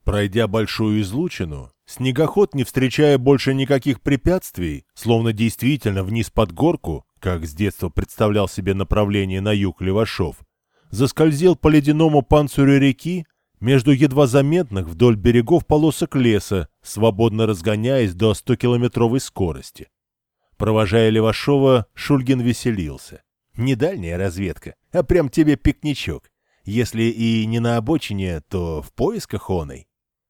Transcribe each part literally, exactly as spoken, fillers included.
Пройдя большую излучину, снегоход, не встречая больше никаких препятствий, словно действительно вниз под горку, как с детства представлял себе направление на юг Левашов, заскользил по ледяному панцирю реки между едва заметных вдоль берегов полосок леса, свободно разгоняясь до стокилометровой скорости. Провожая Левашова, Шульгин веселился. Не дальняя разведка, а прям тебе пикничок. Если и не на обочине, то в поисках оной.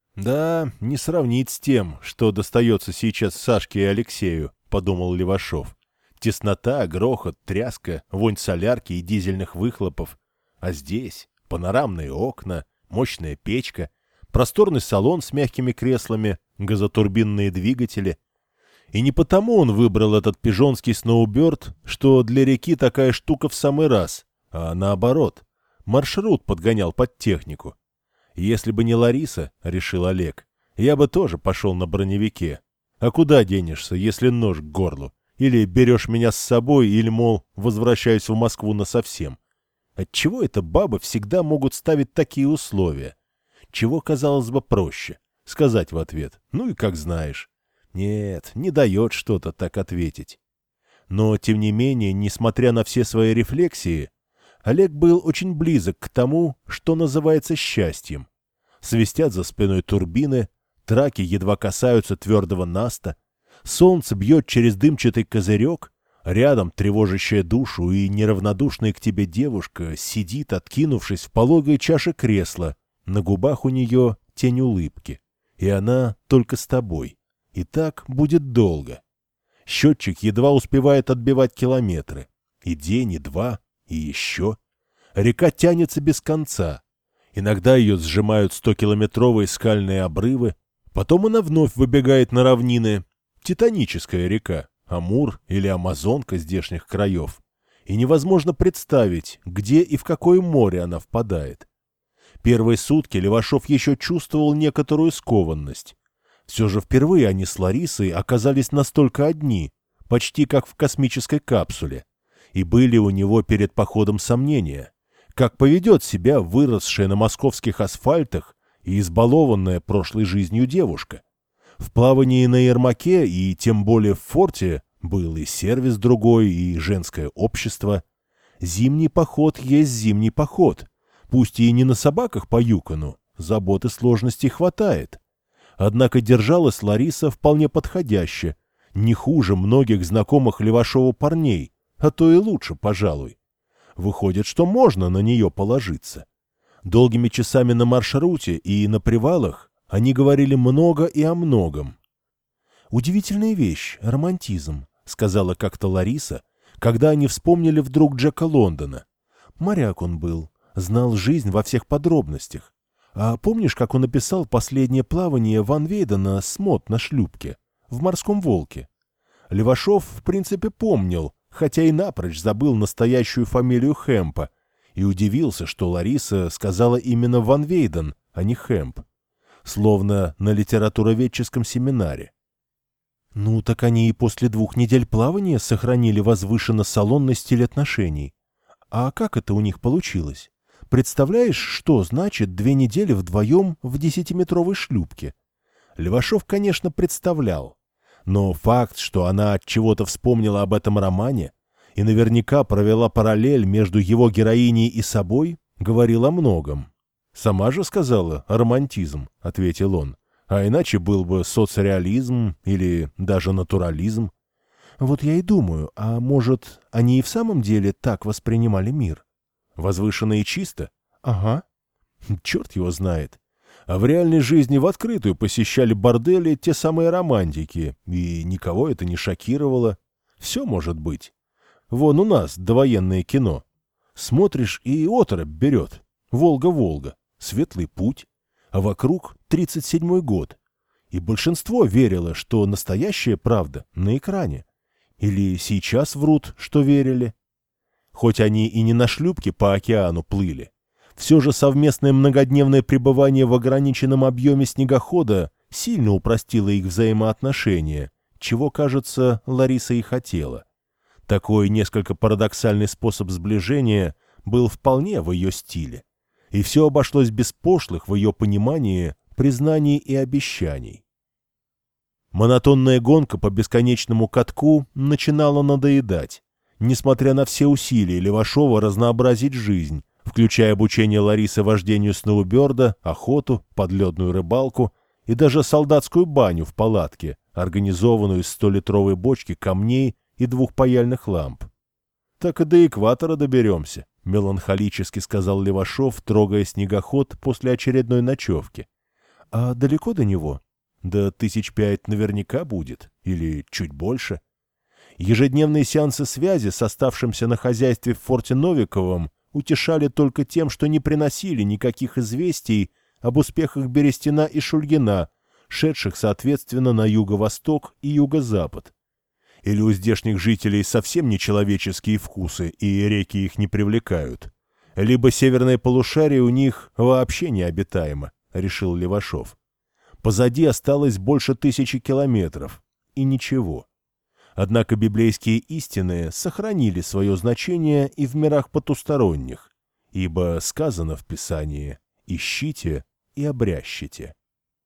Да, не сравнить с тем, что достается сейчас Сашке и Алексею, подумал Левашов. Теснота, грохот, тряска, вонь солярки и дизельных выхлопов. А здесь панорамные окна, мощная печка, просторный салон с мягкими креслами, газотурбинные двигатели. И не потому он выбрал этот пижонский сноуберд, что для реки такая штука в самый раз, а наоборот, маршрут подгонял под технику. Если бы не Лариса, решил Олег, я бы тоже пошел на броневике. А куда денешься, если нож к горлу? Или берешь меня с собой, или, мол, возвращаюсь в Москву насовсем. Отчего это бабы всегда могут ставить такие условия? Чего, казалось бы, проще? Сказать в ответ, ну и как знаешь. Нет, не дает что-то так ответить. Но, тем не менее, несмотря на все свои рефлексии, Олег был очень близок к тому, что называется счастьем. Свистят за спиной турбины, траки едва касаются твердого наста, солнце бьет через дымчатый козырек, рядом тревожащая душу и неравнодушная к тебе девушка сидит, откинувшись в пологой чаше кресла, на губах у нее тень улыбки, и она только с тобой. И так будет долго. Счетчик едва успевает отбивать километры. И день, и два, и еще. Река тянется без конца. Иногда ее сжимают стокилометровые скальные обрывы. Потом она вновь выбегает на равнины. Титаническая река, Амур или Амазонка здешних краев. И невозможно представить, где и в какое море она впадает. Первые сутки Левашов еще чувствовал некоторую скованность. Все же впервые они с Ларисой оказались настолько одни, почти как в космической капсуле. И были у него перед походом сомнения, как поведет себя выросшая на московских асфальтах и избалованная прошлой жизнью девушка. В плавании на Ермаке и тем более в форте был и сервис другой, и женское общество. Зимний поход есть зимний поход. Пусть и не на собаках по Юкону, забот и сложностей хватает. Однако держалась Лариса вполне подходяще, не хуже многих знакомых Левашову парней, а то и лучше, пожалуй. Выходит, что можно на нее положиться. Долгими часами на маршруте и на привалах они говорили много и о многом. «Удивительная вещь, романтизм», — сказала как-то Лариса, когда они вспомнили вдруг Джека Лондона. Моряк он был, знал жизнь во всех подробностях. А помнишь, как он написал последнее плавание Ван Вейдена с мод на шлюпке, в «Морском волке»? Левашов, в принципе, помнил, хотя и напрочь забыл настоящую фамилию Хэмпа, и удивился, что Лариса сказала именно Ван Вейден, а не Хэмп. Словно на литературоведческом семинаре. Ну, так они и после двух недель плавания сохранили возвышенно салонный стиль отношений. А как это у них получилось? Представляешь, что значит две недели вдвоем в десятиметровой шлюпке? Левашов, конечно, представлял. Но факт, что она от чего-то вспомнила об этом романе и наверняка провела параллель между его героиней и собой, говорил о многом. «Сама же сказала романтизм», — ответил он. «А иначе был бы соцреализм или даже натурализм». Вот я и думаю, а может, они и в самом деле так воспринимали мир? Возвышенно и чисто? Ага. Черт его знает. А в реальной жизни в открытую посещали бордели те самые романтики, и никого это не шокировало. Все может быть. Вон у нас довоенное кино. Смотришь, и оторопь берет. Волга-Волга, светлый путь. А вокруг тридцать седьмой год. И большинство верило, что настоящая правда на экране. Или сейчас врут, что верили. Хоть они и не на шлюпке по океану плыли, все же совместное многодневное пребывание в ограниченном объеме снегохода сильно упростило их взаимоотношения, чего, кажется, Лариса и хотела. Такой несколько парадоксальный способ сближения был вполне в ее стиле. И все обошлось без пошлых, в ее понимании, признаний и обещаний. Монотонная гонка по бесконечному катку начинала надоедать, несмотря на все усилия Левашова разнообразить жизнь, включая обучение Ларисы вождению сноуберда, охоту, подледную рыбалку и даже солдатскую баню в палатке, организованную из столитровой бочки камней и двух паяльных ламп. «Так и до экватора доберемся», — меланхолически сказал Левашов, трогая снегоход после очередной ночевки. «А далеко до него?» «Да тысяч пять наверняка будет, или чуть больше». Ежедневные сеансы связи с оставшимся на хозяйстве в форте Новиковом утешали только тем, что не приносили никаких известий об успехах Берестина и Шульгина, шедших, соответственно, на юго-восток и юго-запад. Или у здешних жителей совсем нечеловеческие вкусы, и реки их не привлекают. Либо северное полушарие у них вообще необитаемо, решил Левашов. Позади осталось больше тысячи километров, и ничего. Однако библейские истины сохранили свое значение и в мирах потусторонних, ибо сказано в Писании «ищите и обрящите».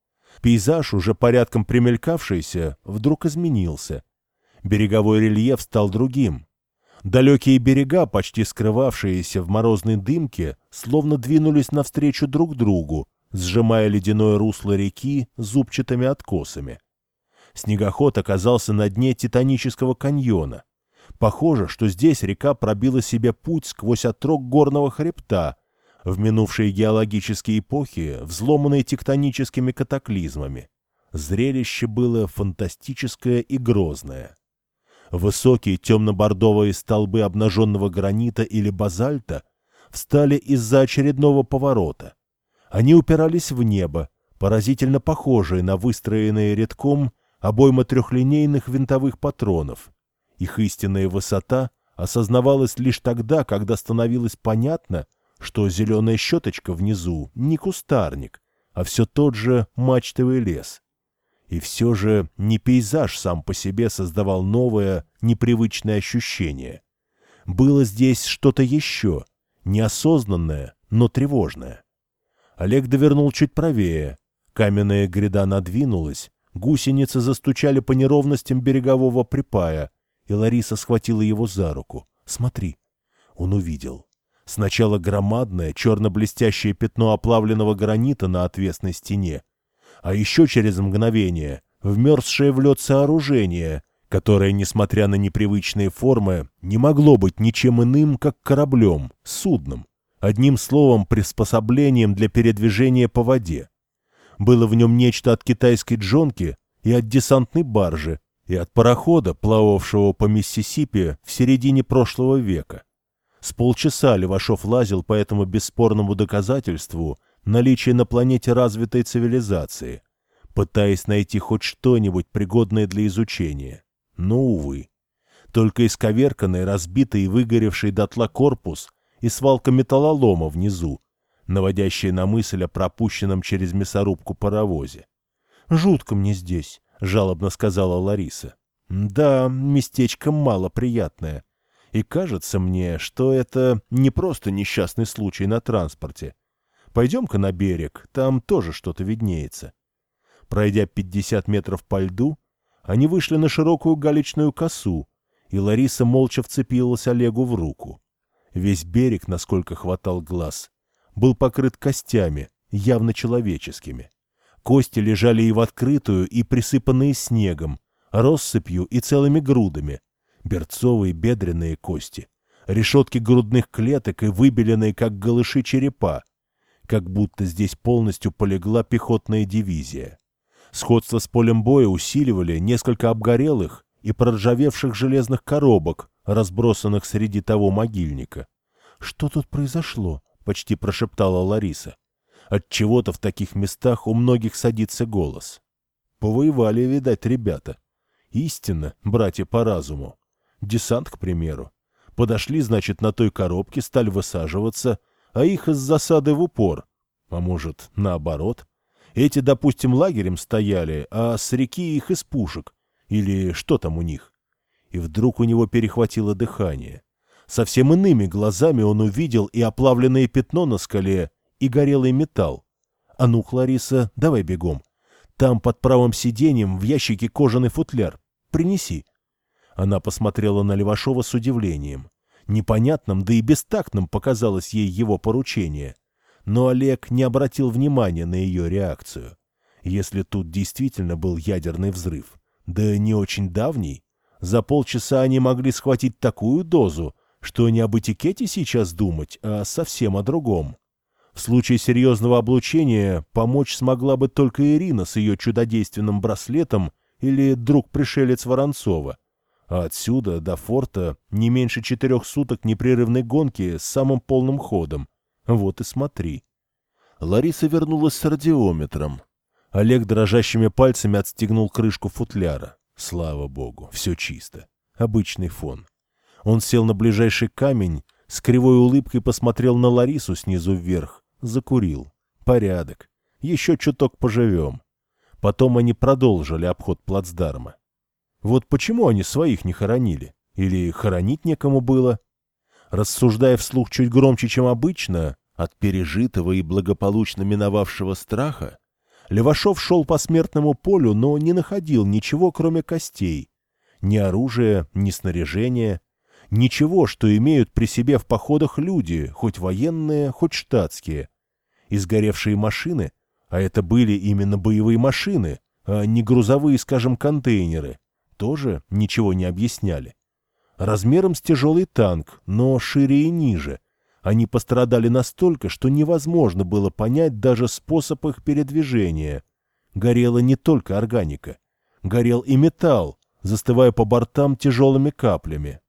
Пейзаж, уже порядком примелькавшийся, вдруг изменился. Береговой рельеф стал другим. Далекие берега, почти скрывавшиеся в морозной дымке, словно двинулись навстречу друг другу, сжимая ледяное русло реки зубчатыми откосами. Снегоход оказался на дне Титанического каньона. Похоже, что здесь река пробила себе путь сквозь отрог горного хребта, в минувшие геологические эпохи, взломанные тектоническими катаклизмами. Зрелище было фантастическое и грозное. Высокие темно-бордовые столбы обнаженного гранита или базальта встали из-за очередного поворота. Они упирались в небо, поразительно похожие на выстроенные рядком обойма трехлинейных винтовых патронов. Их истинная высота осознавалась лишь тогда, когда становилось понятно, что зеленая щеточка внизу не кустарник, а все тот же мачтовый лес. И все же не пейзаж сам по себе создавал новое, непривычное ощущение. Было здесь что-то еще, неосознанное, но тревожное. Олег довернул чуть правее. Каменная гряда надвинулась, гусеницы застучали по неровностям берегового припая, и Лариса схватила его за руку. «Смотри». Он увидел. Сначала громадное, черно-блестящее пятно оплавленного гранита на отвесной стене, а еще через мгновение вмерзшее в лед сооружение, которое, несмотря на непривычные формы, не могло быть ничем иным, как кораблем, судном, одним словом, приспособлением для передвижения по воде. Было в нем нечто от китайской джонки и от десантной баржи, и от парохода, плававшего по Миссисипи в середине прошлого века. С полчаса Левашов лазил по этому бесспорному доказательству наличия на планете развитой цивилизации, пытаясь найти хоть что-нибудь пригодное для изучения. Но, увы, только исковерканный, разбитый и выгоревший дотла корпус и свалка металлолома внизу, наводящая на мысль о пропущенном через мясорубку паровозе. «Жутко мне здесь», — жалобно сказала Лариса. «Да, местечко малоприятное. И кажется мне, что это не просто несчастный случай на транспорте. Пойдем-ка на берег, там тоже что-то виднеется». Пройдя пятьдесят метров по льду, они вышли на широкую галечную косу, и Лариса молча вцепилась Олегу в руку. Весь берег, насколько хватал глаз, был покрыт костями, явно человеческими. Кости лежали и в открытую, и присыпанные снегом, россыпью и целыми грудами. Берцовые бедренные кости, решетки грудных клеток и выбеленные, как голыши, черепа. Как будто здесь полностью полегла пехотная дивизия. Сходство с полем боя усиливали несколько обгорелых и проржавевших железных коробок, разбросанных среди того могильника. «Что тут произошло?» — почти прошептала Лариса. Отчего-то в таких местах у многих садится голос. Повоевали, видать, ребята. Истинно, братья по разуму. Десант, к примеру. Подошли, значит, на той коробке, стали высаживаться, а их из засады в упор. А может, наоборот? Эти, допустим, лагерем стояли, а с реки их из пушек. Или что там у них? И вдруг у него перехватило дыхание. Совсем иными глазами он увидел и оплавленное пятно на скале, и горелый металл. А ну, Лариса, давай бегом. Там под правым сиденьем в ящике кожаный футляр. Принеси. Она посмотрела на Левашова с удивлением. Непонятным, да и бестактным показалось ей его поручение. Но Олег не обратил внимания на ее реакцию. Если тут действительно был ядерный взрыв, да не очень давний, за полчаса они могли схватить такую дозу, что не об этикете сейчас думать, а совсем о другом. В случае серьезного облучения помочь смогла бы только Ирина с ее чудодейственным браслетом или друг-пришелец Воронцова. А отсюда до форта не меньше четырех суток непрерывной гонки с самым полным ходом. Вот и смотри. Лариса вернулась с радиометром. Олег дрожащими пальцами отстегнул крышку футляра. Слава богу, все чисто. Обычный фон. Он сел на ближайший камень, с кривой улыбкой посмотрел на Ларису снизу вверх, закурил. Порядок. Еще чуток поживем. Потом они продолжили обход плацдарма. Вот почему они своих не хоронили? Или хоронить некому было? Рассуждая вслух чуть громче, чем обычно, от пережитого и благополучно миновавшего страха, Левашов шел по смертному полю, но не находил ничего, кроме костей. Ни оружия, ни снаряжения. Ничего, что имеют при себе в походах люди, хоть военные, хоть штатские. И сгоревшие машины, а это были именно боевые машины, а не грузовые, скажем, контейнеры, тоже ничего не объясняли. Размером с тяжелый танк, но шире и ниже. Они пострадали настолько, что невозможно было понять даже способ их передвижения. Горела не только органика. Горел и металл, застывая по бортам тяжелыми каплями.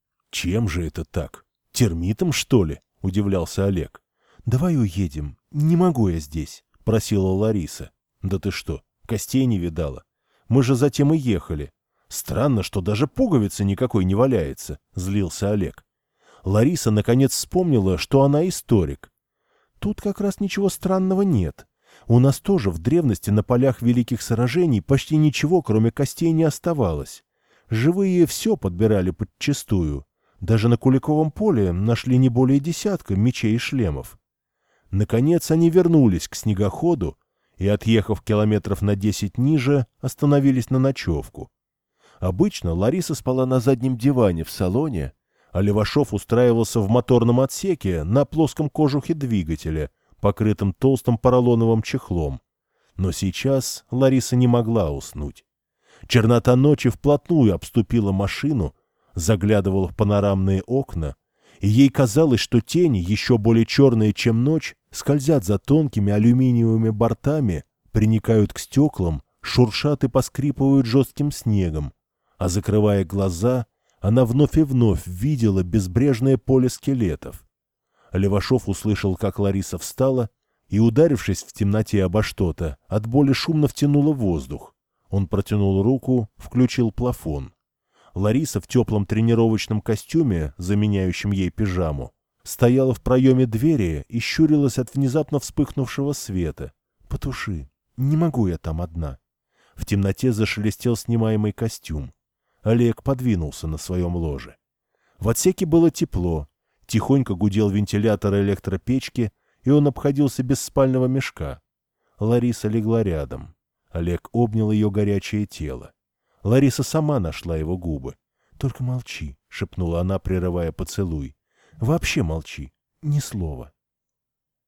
«Чем же это так? Термитом, что ли?» — удивлялся Олег. «Давай уедем. Не могу я здесь», — просила Лариса. «Да ты что, костей не видала? Мы же затем и ехали. Странно, что даже пуговицы никакой не валяется», — злился Олег. Лариса наконец вспомнила, что она историк. «Тут как раз ничего странного нет. У нас тоже в древности на полях великих сражений почти ничего, кроме костей, не оставалось. Живые все подбирали подчистую. Даже на Куликовом поле нашли не более десятка мечей и шлемов». Наконец они вернулись к снегоходу и, отъехав километров на десять ниже, остановились на ночевку. Обычно Лариса спала на заднем диване в салоне, а Левашов устраивался в моторном отсеке на плоском кожухе двигателя, покрытым толстым поролоновым чехлом. Но сейчас Лариса не могла уснуть. Чернота ночи вплотную обступила машину, заглядывала в панорамные окна, и ей казалось, что тени, еще более черные, чем ночь, скользят за тонкими алюминиевыми бортами, приникают к стеклам, шуршат и поскрипывают жестким снегом, а, закрывая глаза, она вновь и вновь видела безбрежное поле скелетов. Левашов услышал, как Лариса встала и, ударившись в темноте обо что-то, от боли шумно втянула воздух. Он протянул руку, включил плафон. Лариса в теплом тренировочном костюме, заменяющем ей пижаму, стояла в проеме двери и щурилась от внезапно вспыхнувшего света. «Потуши, не могу я там одна». В темноте зашелестел снимаемый костюм. Олег подвинулся на своем ложе. В отсеке было тепло, тихонько гудел вентилятор электропечки, и он обходился без спального мешка. Лариса легла рядом. Олег обнял ее горячее тело. Лариса сама нашла его губы. «Только молчи», — шепнула она, прерывая поцелуй. «Вообще молчи, ни слова».